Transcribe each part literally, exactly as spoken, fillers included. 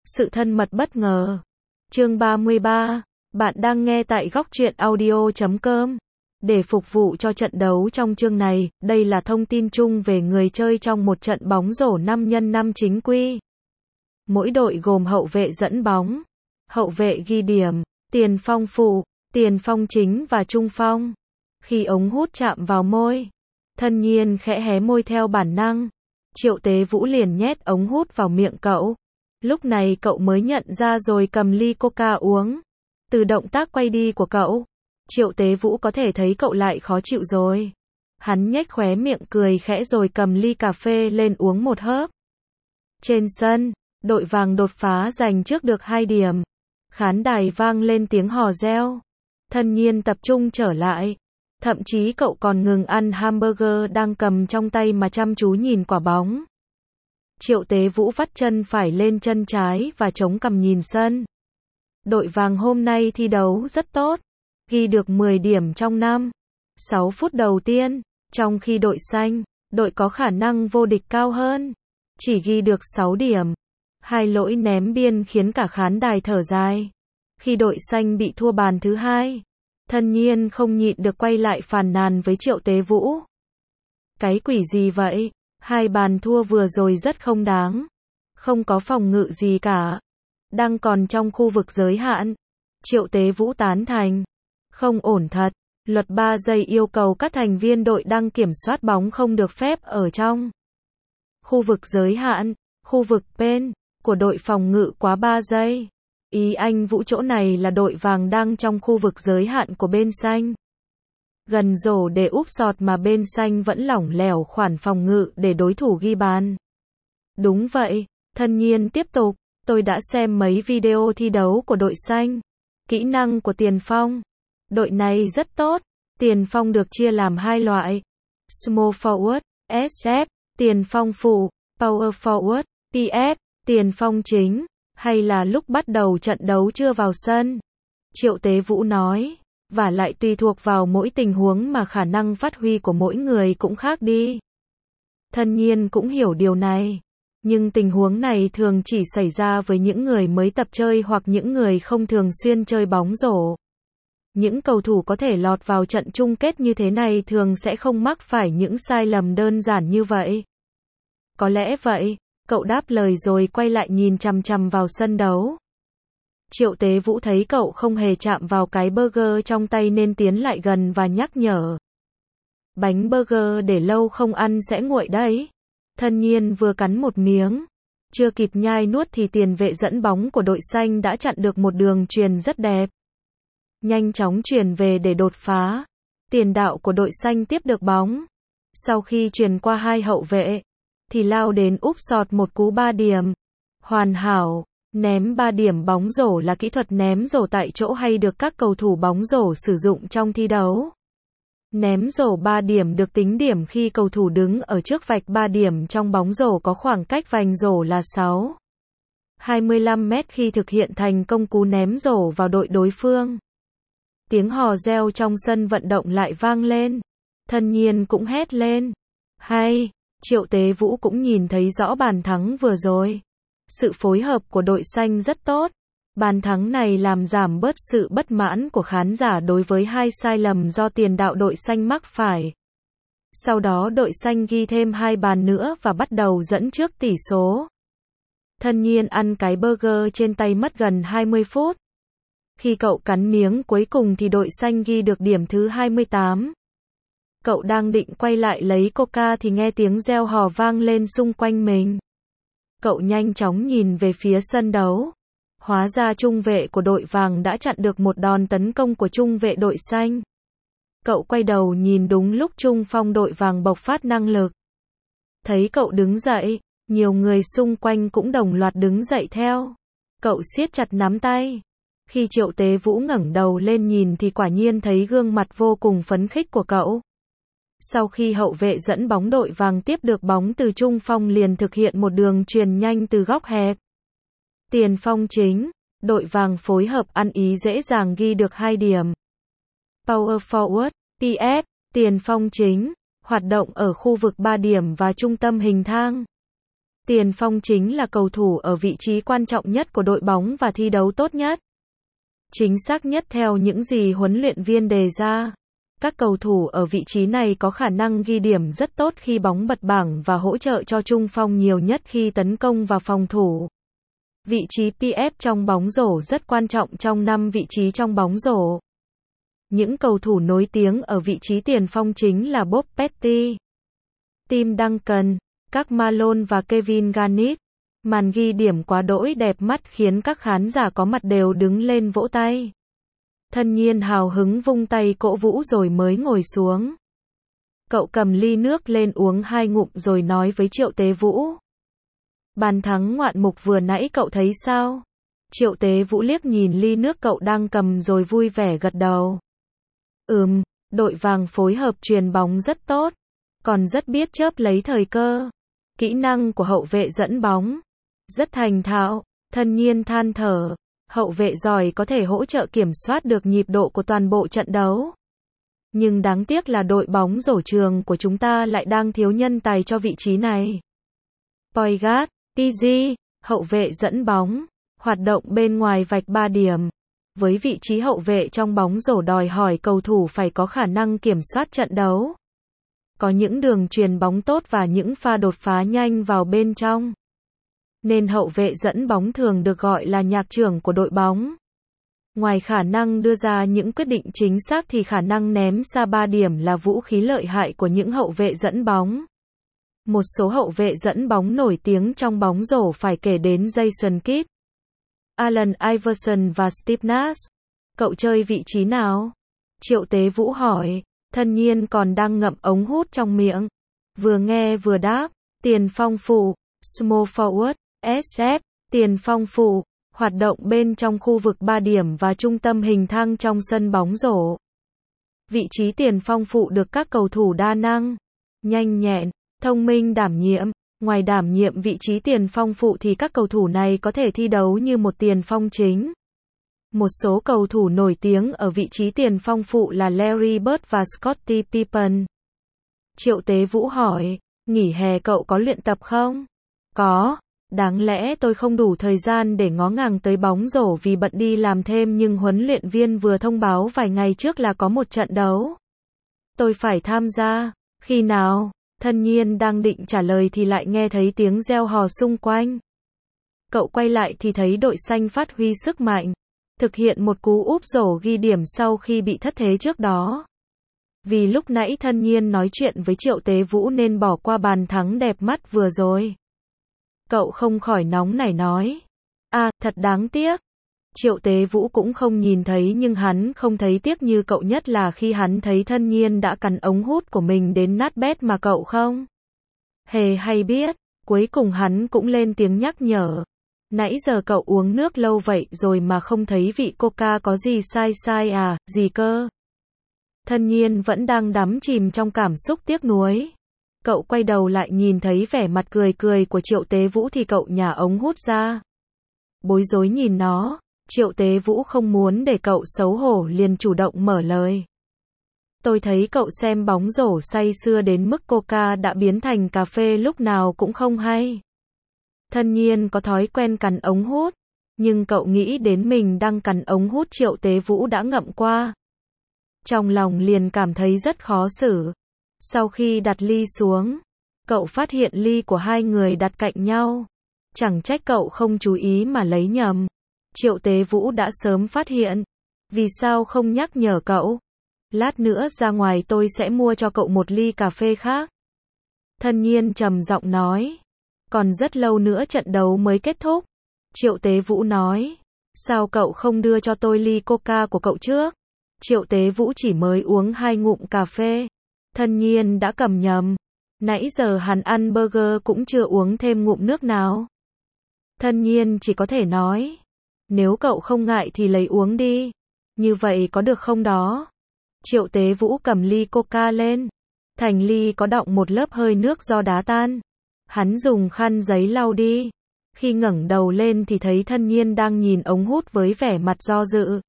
Sự thân mật bất ngờ. Chương ba mươi ba. Bạn đang nghe tại góc truyện audio chấm com. Để phục vụ cho trận đấu trong chương này, đây là thông tin chung về người chơi trong một trận bóng rổ năm nhân năm chính quy. Mỗi đội gồm hậu vệ dẫn bóng, hậu vệ ghi điểm, tiền phong phụ, tiền phong chính và trung phong. Khi ống hút chạm vào môi, Thân Nhiên khẽ hé môi theo bản năng. Triệu Tế Vũ liền nhét ống hút vào miệng cậu. Lúc này cậu mới nhận ra rồi cầm ly coca uống. Từ động tác quay đi của cậu, Triệu Tế Vũ có thể thấy cậu lại khó chịu rồi. Hắn nhếch khóe miệng cười khẽ rồi cầm ly cà phê lên uống một hớp. Trên sân, đội vàng đột phá giành trước được hai điểm. Khán đài vang lên tiếng hò reo. Thân Nhiên tập trung trở lại. Thậm chí cậu còn ngừng ăn hamburger đang cầm trong tay mà chăm chú nhìn quả bóng. Triệu Tế Vũ vắt chân phải lên chân trái và chống cằm nhìn sân. Đội vàng hôm nay thi đấu rất tốt, ghi được mười điểm trong năm, sáu phút đầu tiên, trong khi đội xanh, đội có khả năng vô địch cao hơn, chỉ ghi được sáu điểm. Hai lỗi ném biên khiến cả khán đài thở dài. Khi đội xanh bị thua bàn thứ hai, Thân Nhiên không nhịn được quay lại phàn nàn với Triệu Tế Vũ. Cái quỷ gì vậy? Hai bàn thua vừa rồi rất không đáng. Không có phòng ngự gì cả. Đang còn trong khu vực giới hạn. Triệu Tế Vũ tán thành. Không ổn thật. Luật ba giây yêu cầu các thành viên đội đang kiểm soát bóng không được phép ở trong khu vực giới hạn, khu vực pen của đội phòng ngự quá ba giây. Ý anh Vũ chỗ này là đội vàng đang trong khu vực giới hạn của bên xanh. Gần rổ để úp sọt mà bên xanh vẫn lỏng lẻo khoản phòng ngự để đối thủ ghi bàn. Đúng vậy, Thân Nhiên tiếp tục, tôi đã xem mấy video thi đấu của đội xanh. Kỹ năng của tiền phong. Đội này rất tốt. Tiền phong được chia làm hai loại. Small forward, ét ép, tiền phong phụ, power forward, pê ép, tiền phong chính. Hay là lúc bắt đầu trận đấu chưa vào sân. Triệu Tế Vũ nói. Và lại tùy thuộc vào mỗi tình huống mà khả năng phát huy của mỗi người cũng khác đi. Thân Nhiên cũng hiểu điều này. Nhưng tình huống này thường chỉ xảy ra với những người mới tập chơi hoặc những người không thường xuyên chơi bóng rổ. Những cầu thủ có thể lọt vào trận chung kết như thế này thường sẽ không mắc phải những sai lầm đơn giản như vậy. Có lẽ vậy, cậu đáp lời rồi quay lại nhìn chằm chằm vào sân đấu. Triệu Tế Vũ thấy cậu không hề chạm vào cái burger trong tay nên tiến lại gần và nhắc nhở. Bánh burger để lâu không ăn sẽ nguội đấy. Thân Nhiên vừa cắn một miếng. Chưa kịp nhai nuốt thì tiền vệ dẫn bóng của đội xanh đã chặn được một đường chuyền rất đẹp. Nhanh chóng chuyền về để đột phá. Tiền đạo của đội xanh tiếp được bóng. Sau khi chuyền qua hai hậu vệ, thì lao đến úp sọt một cú ba điểm. Hoàn hảo. Ném ba điểm bóng rổ là kỹ thuật ném rổ tại chỗ hay được các cầu thủ bóng rổ sử dụng trong thi đấu. Ném rổ ba điểm được tính điểm khi cầu thủ đứng ở trước vạch ba điểm trong bóng rổ có khoảng cách vành rổ là sáu phẩy hai mươi lăm mét khi thực hiện thành công cú ném rổ vào đội đối phương. Tiếng hò reo trong sân vận động lại vang lên. Thân Nhiên cũng hét lên. Hay, Triệu Tế Vũ cũng nhìn thấy rõ bàn thắng vừa rồi. Sự phối hợp của đội xanh rất tốt. Bàn thắng này làm giảm bớt sự bất mãn của khán giả đối với hai sai lầm do tiền đạo đội xanh mắc phải. Sau đó đội xanh ghi thêm hai bàn nữa và bắt đầu dẫn trước tỷ số. Thân Nhiên ăn cái burger trên tay mất gần hai mươi phút. Khi cậu cắn miếng cuối cùng thì đội xanh ghi được điểm thứ hai mươi tám. Cậu đang định quay lại lấy coca thì nghe tiếng reo hò vang lên xung quanh mình. Cậu nhanh chóng nhìn về phía sân đấu. Hóa ra trung vệ của đội vàng đã chặn được một đòn tấn công của trung vệ đội xanh. Cậu quay đầu nhìn đúng lúc trung phong đội vàng bộc phát năng lực. Thấy cậu đứng dậy, nhiều người xung quanh cũng đồng loạt đứng dậy theo. Cậu siết chặt nắm tay. Khi Triệu Tế Vũ ngẩng đầu lên nhìn thì quả nhiên thấy gương mặt vô cùng phấn khích của cậu. Sau khi hậu vệ dẫn bóng đội vàng tiếp được bóng từ trung phong liền thực hiện một đường chuyền nhanh từ góc hẹp. Tiền phong chính, đội vàng phối hợp ăn ý dễ dàng ghi được hai điểm. Power forward, pê ép, tiền phong chính, hoạt động ở khu vực ba điểm và trung tâm hình thang. Tiền phong chính là cầu thủ ở vị trí quan trọng nhất của đội bóng và thi đấu tốt nhất. Chính xác nhất theo những gì huấn luyện viên đề ra. Các cầu thủ ở vị trí này có khả năng ghi điểm rất tốt khi bóng bật bảng và hỗ trợ cho trung phong nhiều nhất khi tấn công và phòng thủ. Vị trí pê ép trong bóng rổ rất quan trọng trong năm vị trí trong bóng rổ. Những cầu thủ nổi tiếng ở vị trí tiền phong chính là Bob Petty, Tim Duncan, các Malone và Kevin Garnett. Màn ghi điểm quá đỗi đẹp mắt khiến các khán giả có mặt đều đứng lên vỗ tay. Thân Nhiên hào hứng vung tay cổ vũ rồi mới ngồi xuống. Cậu cầm ly nước lên uống hai ngụm rồi nói với Triệu Tế Vũ. Bàn thắng ngoạn mục vừa nãy cậu thấy sao? Triệu Tế Vũ liếc nhìn ly nước cậu đang cầm rồi vui vẻ gật đầu. Ừm, đội vàng phối hợp chuyền bóng rất tốt, còn rất biết chớp lấy thời cơ. Kỹ năng của hậu vệ dẫn bóng rất thành thạo. Thân Nhiên than thở, hậu vệ giỏi có thể hỗ trợ kiểm soát được nhịp độ của toàn bộ trận đấu. Nhưng đáng tiếc là đội bóng rổ trường của chúng ta lại đang thiếu nhân tài cho vị trí này. Point guard, pê giê, hậu vệ dẫn bóng, hoạt động bên ngoài vạch ba điểm. Với vị trí hậu vệ trong bóng rổ đòi hỏi cầu thủ phải có khả năng kiểm soát trận đấu, có những đường chuyền bóng tốt và những pha đột phá nhanh vào bên trong. Nên hậu vệ dẫn bóng thường được gọi là nhạc trưởng của đội bóng. Ngoài khả năng đưa ra những quyết định chính xác thì khả năng ném xa ba điểm là vũ khí lợi hại của những hậu vệ dẫn bóng. Một số hậu vệ dẫn bóng nổi tiếng trong bóng rổ phải kể đến Jason Kidd, Allen Iverson và Steve Nash. Cậu chơi vị trí nào? Triệu Tế Vũ hỏi. Thân Nhiên còn đang ngậm ống hút trong miệng. Vừa nghe vừa đáp. Tiền phong phụ, small forward, ét ép, tiền phong phụ, hoạt động bên trong khu vực ba điểm và trung tâm hình thang trong sân bóng rổ. Vị trí tiền phong phụ được các cầu thủ đa năng, nhanh nhẹn, thông minh đảm nhiệm. Ngoài đảm nhiệm vị trí tiền phong phụ thì các cầu thủ này có thể thi đấu như một tiền phong chính. Một số cầu thủ nổi tiếng ở vị trí tiền phong phụ là Larry Bird và Scottie Pippen. Triệu Tế Vũ hỏi, nghỉ hè cậu có luyện tập không? Có, đáng lẽ tôi không đủ thời gian để ngó ngàng tới bóng rổ vì bận đi làm thêm nhưng huấn luyện viên vừa thông báo vài ngày trước là có một trận đấu. Tôi phải tham gia. Khi nào? Thân Nhiên đang định trả lời thì lại nghe thấy tiếng reo hò xung quanh. Cậu quay lại thì thấy đội xanh phát huy sức mạnh, thực hiện một cú úp rổ ghi điểm sau khi bị thất thế trước đó. Vì lúc nãy Thân Nhiên nói chuyện với Triệu Tế Vũ nên bỏ qua bàn thắng đẹp mắt vừa rồi. Cậu không khỏi nóng nảy nói. À, thật đáng tiếc. Triệu Tế Vũ cũng không nhìn thấy nhưng hắn không thấy tiếc như cậu, nhất là khi hắn thấy Thân Nhiên đã cắn ống hút của mình đến nát bét mà cậu không hề hay biết. Cuối cùng hắn cũng lên tiếng nhắc nhở. Nãy giờ cậu uống nước lâu vậy rồi mà không thấy vị coca có gì sai sai à, gì cơ? Thân Nhiên vẫn đang đắm chìm trong cảm xúc tiếc nuối. Cậu quay đầu lại nhìn thấy vẻ mặt cười cười của Triệu Tế Vũ thì cậu nhả ống hút ra. Bối rối nhìn nó, Triệu Tế Vũ không muốn để cậu xấu hổ liền chủ động mở lời. Tôi thấy cậu xem bóng rổ say sưa đến mức coca đã biến thành cà phê lúc nào cũng không hay. Thân Nhiên có thói quen cắn ống hút, nhưng cậu nghĩ đến mình đang cắn ống hút Triệu Tế Vũ đã ngậm qua. Trong lòng liền cảm thấy rất khó xử. Sau khi đặt ly xuống, cậu phát hiện ly của hai người đặt cạnh nhau. Chẳng trách cậu không chú ý mà lấy nhầm. Triệu Tế Vũ đã sớm phát hiện. Vì sao không nhắc nhở cậu? Lát nữa ra ngoài tôi sẽ mua cho cậu một ly cà phê khác. Thân Nhiên trầm giọng nói. Còn rất lâu nữa trận đấu mới kết thúc. Triệu Tế Vũ nói. Sao cậu không đưa cho tôi ly coca của cậu trước? Triệu Tế Vũ chỉ mới uống hai ngụm cà phê. Thân Nhiên đã cầm nhầm. Nãy giờ hắn ăn burger cũng chưa uống thêm ngụm nước nào. Thân Nhiên chỉ có thể nói. Nếu cậu không ngại thì lấy uống đi. Như vậy có được không đó? Triệu Tế Vũ cầm ly coca lên. Thành ly có đọng một lớp hơi nước do đá tan. Hắn dùng khăn giấy lau đi. Khi ngẩng đầu lên thì thấy Thân Nhiên đang nhìn ống hút với vẻ mặt do dự.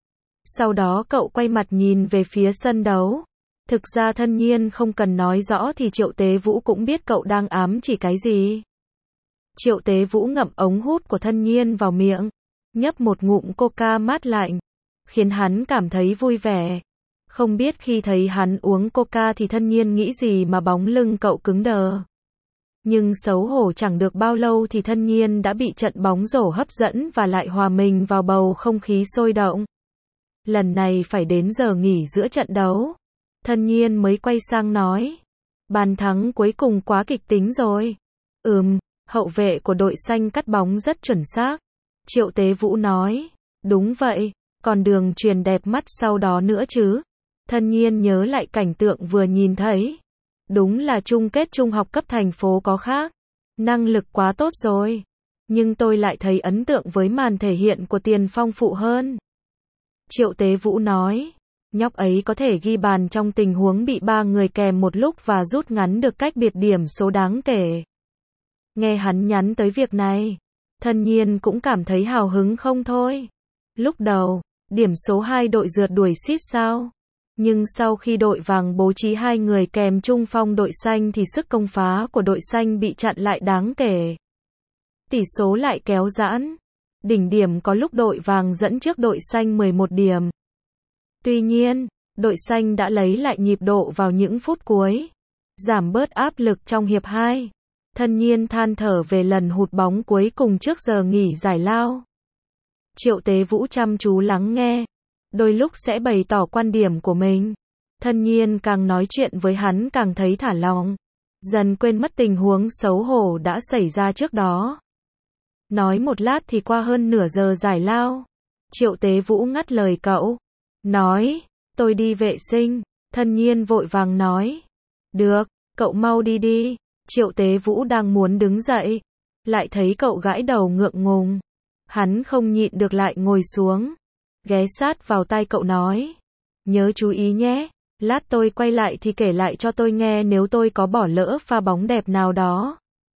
Sau đó cậu quay mặt nhìn về phía sân đấu. Thực ra Thân Nhiên không cần nói rõ thì Triệu Tế Vũ cũng biết cậu đang ám chỉ cái gì. Triệu Tế Vũ ngậm ống hút của Thân Nhiên vào miệng, nhấp một ngụm coca mát lạnh, khiến hắn cảm thấy vui vẻ. Không biết khi thấy hắn uống coca thì Thân Nhiên nghĩ gì mà bóng lưng cậu cứng đờ. Nhưng xấu hổ chẳng được bao lâu thì Thân Nhiên đã bị trận bóng rổ hấp dẫn và lại hòa mình vào bầu không khí sôi động. Lần này phải đến giờ nghỉ giữa trận đấu. Thân Nhiên mới quay sang nói. Bàn thắng cuối cùng quá kịch tính rồi. Ừm, hậu vệ của đội xanh cắt bóng rất chuẩn xác. Triệu Tế Vũ nói. Đúng vậy, còn đường truyền đẹp mắt sau đó nữa chứ. Thân Nhiên nhớ lại cảnh tượng vừa nhìn thấy. Đúng là chung kết trung học cấp thành phố có khác. Năng lực quá tốt rồi. Nhưng tôi lại thấy ấn tượng với màn thể hiện của Tiền Phong phụ hơn. Triệu Tế Vũ nói. Nhóc ấy có thể ghi bàn trong tình huống bị ba người kèm một lúc và rút ngắn được cách biệt điểm số đáng kể. Nghe hắn nhắn tới việc này, Thân Nhiên cũng cảm thấy hào hứng không thôi. Lúc đầu, điểm số hai đội rượt đuổi xít sao. Nhưng sau khi đội vàng bố trí hai người kèm trung phong đội xanh thì sức công phá của đội xanh bị chặn lại đáng kể. Tỷ số lại kéo giãn. Đỉnh điểm có lúc đội vàng dẫn trước đội xanh mười một điểm. Tuy nhiên, đội xanh đã lấy lại nhịp độ vào những phút cuối, giảm bớt áp lực trong hiệp hai. Thân Nhiên than thở về lần hụt bóng cuối cùng trước giờ nghỉ giải lao. Triệu Tế Vũ chăm chú lắng nghe, đôi lúc sẽ bày tỏ quan điểm của mình. Thân Nhiên càng nói chuyện với hắn càng thấy thả lỏng, dần quên mất tình huống xấu hổ đã xảy ra trước đó. Nói một lát thì qua hơn nửa giờ giải lao. Triệu Tế Vũ ngắt lời cậu. Nói, tôi đi vệ sinh. Thân Nhiên vội vàng nói. Được, cậu mau đi đi. Triệu Tế Vũ đang muốn đứng dậy, lại thấy cậu gãi đầu ngượng ngùng. Hắn không nhịn được lại ngồi xuống, ghé sát vào tai cậu nói. Nhớ chú ý nhé, lát tôi quay lại thì kể lại cho tôi nghe nếu tôi có bỏ lỡ pha bóng đẹp nào đó.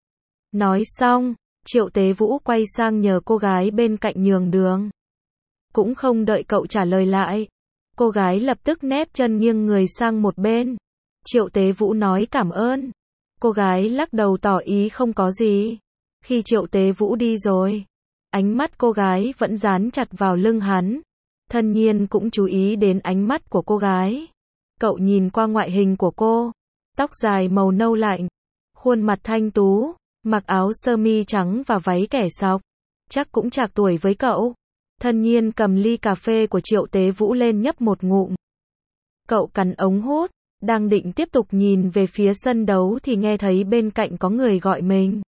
Nói xong, Triệu Tế Vũ quay sang nhờ cô gái bên cạnh nhường đường. Cũng không đợi cậu trả lời lại, cô gái lập tức nép chân nghiêng người sang một bên. Triệu Tế Vũ nói cảm ơn. Cô gái lắc đầu tỏ ý không có gì. Khi Triệu Tế Vũ đi rồi, ánh mắt cô gái vẫn dán chặt vào lưng hắn. Thân Nhiên cũng chú ý đến ánh mắt của cô gái. Cậu nhìn qua ngoại hình của cô, tóc dài màu nâu lạnh, khuôn mặt thanh tú, mặc áo sơ mi trắng và váy kẻ sọc, chắc cũng trạc tuổi với cậu. Thân Nhiên cầm ly cà phê của Triệu Tế Vũ lên nhấp một ngụm. Cậu cắn ống hút, đang định tiếp tục nhìn về phía sân đấu thì nghe thấy bên cạnh có người gọi mình.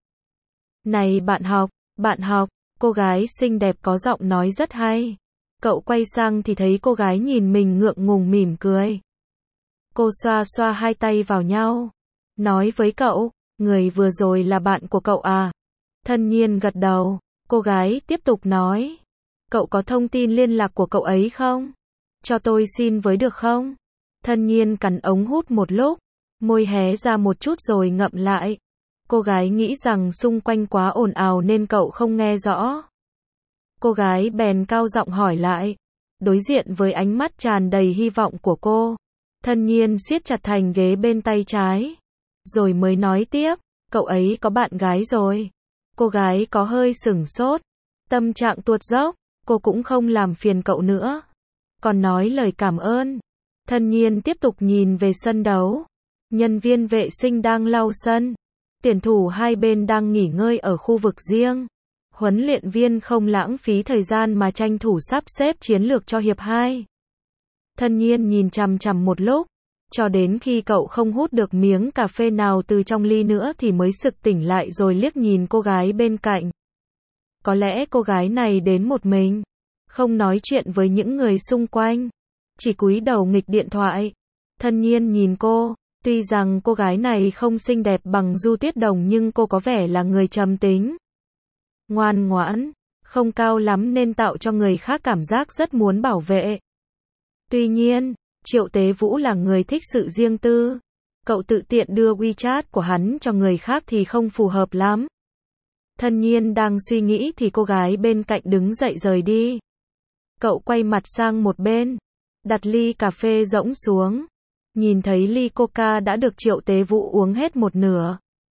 Này bạn học, bạn học, cô gái xinh đẹp có giọng nói rất hay. Cậu quay sang thì thấy cô gái nhìn mình ngượng ngùng mỉm cười. Cô xoa xoa hai tay vào nhau, nói với cậu, người vừa rồi là bạn của cậu à? Thân Nhiên gật đầu, cô gái tiếp tục nói. Cậu có thông tin liên lạc của cậu ấy không? Cho tôi xin với được không? Thân Nhiên cắn ống hút một lúc, môi hé ra một chút rồi ngậm lại. Cô gái nghĩ rằng xung quanh quá ồn ào nên cậu không nghe rõ. Cô gái bèn cao giọng hỏi lại. Đối diện với ánh mắt tràn đầy hy vọng của cô, Thân Nhiên siết chặt thành ghế bên tay trái, rồi mới nói tiếp, cậu ấy có bạn gái rồi. Cô gái có hơi sửng sốt, tâm trạng tuột dốc, cô cũng không làm phiền cậu nữa, còn nói lời cảm ơn. Thân Nhiên tiếp tục nhìn về sân đấu. Nhân viên vệ sinh đang lau sân. Tuyển thủ hai bên đang nghỉ ngơi ở khu vực riêng. Huấn luyện viên không lãng phí thời gian mà tranh thủ sắp xếp chiến lược cho hiệp hai. Thân Nhiên nhìn chằm chằm một lúc, cho đến khi cậu không hút được miếng cà phê nào từ trong ly nữa thì mới sực tỉnh lại rồi liếc nhìn cô gái bên cạnh. Có lẽ cô gái này đến một mình, không nói chuyện với những người xung quanh, chỉ cúi đầu nghịch điện thoại. Thân Nhiên nhìn cô, tuy rằng cô gái này không xinh đẹp bằng Du Tuyết Đồng nhưng cô có vẻ là người trầm tính, ngoan ngoãn, không cao lắm nên tạo cho người khác cảm giác rất muốn bảo vệ. Tuy nhiên, Triệu Tế Vũ là người thích sự riêng tư. Cậu tự tiện đưa WeChat của hắn cho người khác thì không phù hợp lắm. Thân Nhiên đang suy nghĩ thì cô gái bên cạnh đứng dậy rời đi. Cậu quay mặt sang một bên, đặt ly cà phê rỗng xuống, nhìn thấy ly coca đã được Triệu Tế Vũ uống hết một nửa.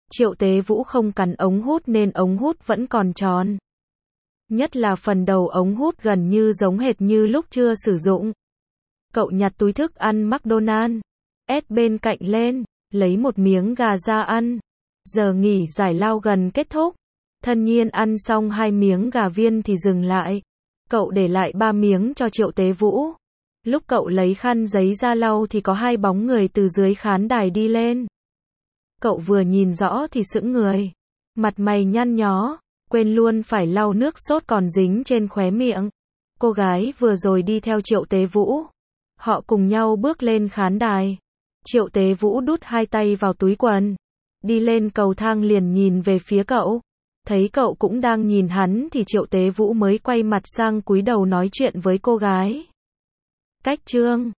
Triệu Tế Vũ không cắn ống hút nên ống hút vẫn còn tròn. Nhất là phần đầu ống hút gần như giống hệt như lúc chưa sử dụng. Cậu nhặt túi thức ăn McDonald's S bên cạnh lên, lấy một miếng gà ra ăn. Giờ nghỉ giải lao gần kết thúc. Thân nhiên ăn xong hai miếng gà viên thì dừng lại. Cậu để lại ba miếng cho Triệu Tế Vũ. Lúc cậu lấy khăn giấy ra lau thì có hai bóng người từ dưới khán đài đi lên. Cậu vừa nhìn rõ thì sững người. Mặt mày nhăn nhó, quên luôn phải lau nước sốt còn dính trên khóe miệng. Cô gái vừa rồi đi theo Triệu Tế Vũ. Họ cùng nhau bước lên khán đài. Triệu Tế Vũ đút hai tay vào túi quần. Đi lên cầu thang liền nhìn về phía cậu. Thấy cậu cũng đang nhìn hắn thì Triệu Tế Vũ mới quay mặt sang cúi đầu nói chuyện với cô gái. Cách chương